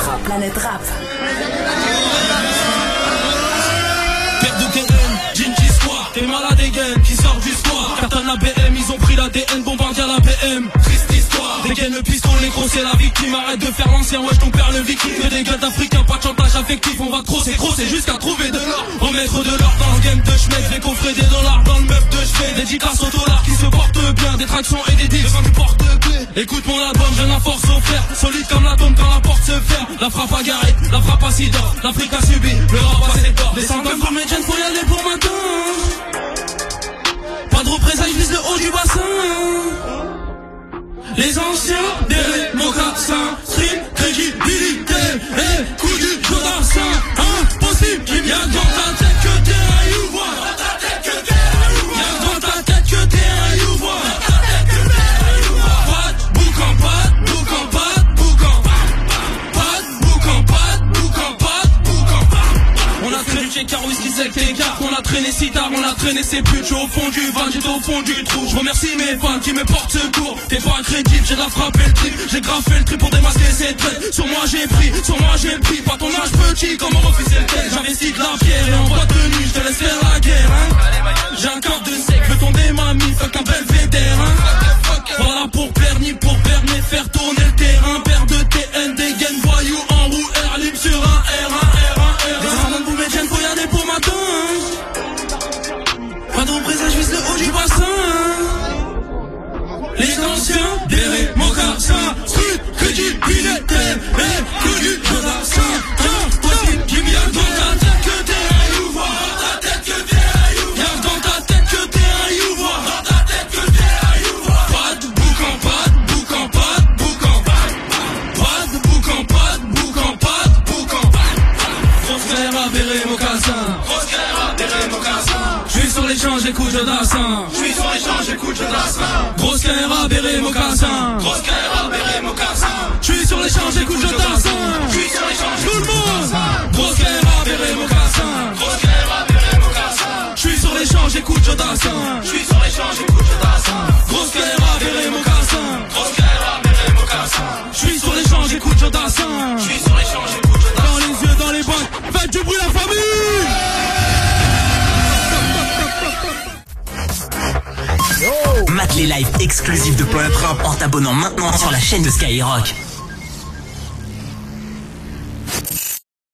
Rap. Planète Rap. Père de TN, Gingy Squad, t'es malade again, qui sort du squad. Carton la BM, ils ont pris la DN, bombardier à la BM. Triste histoire, dégaine le pistolet, gros c'est la victime. Arrête de faire l'ancien, wesh ton père le victime. Que des gars d'Africains, pas de chantage affectif. On va crosser jusqu'à trouver de l'or. Remettre de l'or dans le game de schmeck. Je vais coffrer des dollars dans le meuf de chevet. Dédicace au dollar qui se porte bien. Des tractions et des deals, le vent du porte-clés. Écoute mon album, j'ai la force au fer. Solide comme l'atome quand la porte se ferme. La frappe à Gareth, la frappe à Sidor. L'Afrique a subi, le rap a ses torts. Descends comme comédienne, faut y aller pour matin. Pas de représailles, je vise le haut du bassin. Les anciens, des mocassins, stream, crédibilité, et coup du jodassin. Impossible, y'a dans ta tête que t'es un youvois. Y'a dans ta tête que t'es un youvois. Pas de boucan, pas de boucan, pas de boucan. Pas de boucan, pas de boucan, pas de boucan. On a traîné chez Car Whisky Sec, les gars. On a traîné Sitar, on a traîné ses putes. J'suis au fond du van, j'étais au fond du trou. J'remercie mes fans qui me portent secours. T'es pas incrédible, j'ai de la frappe et le trip. J'ai graffé le trip pour démasquer ces traits. Sur moi j'ai pris, pas ton âge petit comme un officiel tel. J'investis de la pierre et en boîte de nuit, j'te laisse faire la guerre, hein. J'ai un corps de sec, veux tomber ma mie, fuck un belvédère, hein. Voilà pour plaire, ni pour perdre, mais faire tourner le terrain. Père de TN, des gaines voyous en roue, air libre sur un R1. Descendant de vous mes faut y aller pour matin. Pas de représage, vise le haut du bassin. Les anciens, des mocassins, street, crédibilité, et coup du jodassin. Impossible, qui m'y a dans ta tête que t'es un youvois. Y'a dans ta tête que t'es un youvois. Pas de boucan, pas de boucan, pas de boucan. Pas de boucan, pas de boucan, pas de boucan. Grosse galère avérée, mocassin. J'suis sur l'échange, j'écoute jodassin. Grosse galère avérée, mocassin. J'suis sur l'échange, j'écoute jodassin. Tout le monde. Grosse galère avérée, mocassin. J'suis sur l'échange, j'écoute jodassin. Grosse galère avérée, mocassin. J'suis sur l'échange, j'écoute jodassin. Dans les yeux, dans les boîtes, faites du bruit la famille. Mate les lives exclusifs de Planète Rap en t'abonnant maintenant sur la chaîne de Skyrock.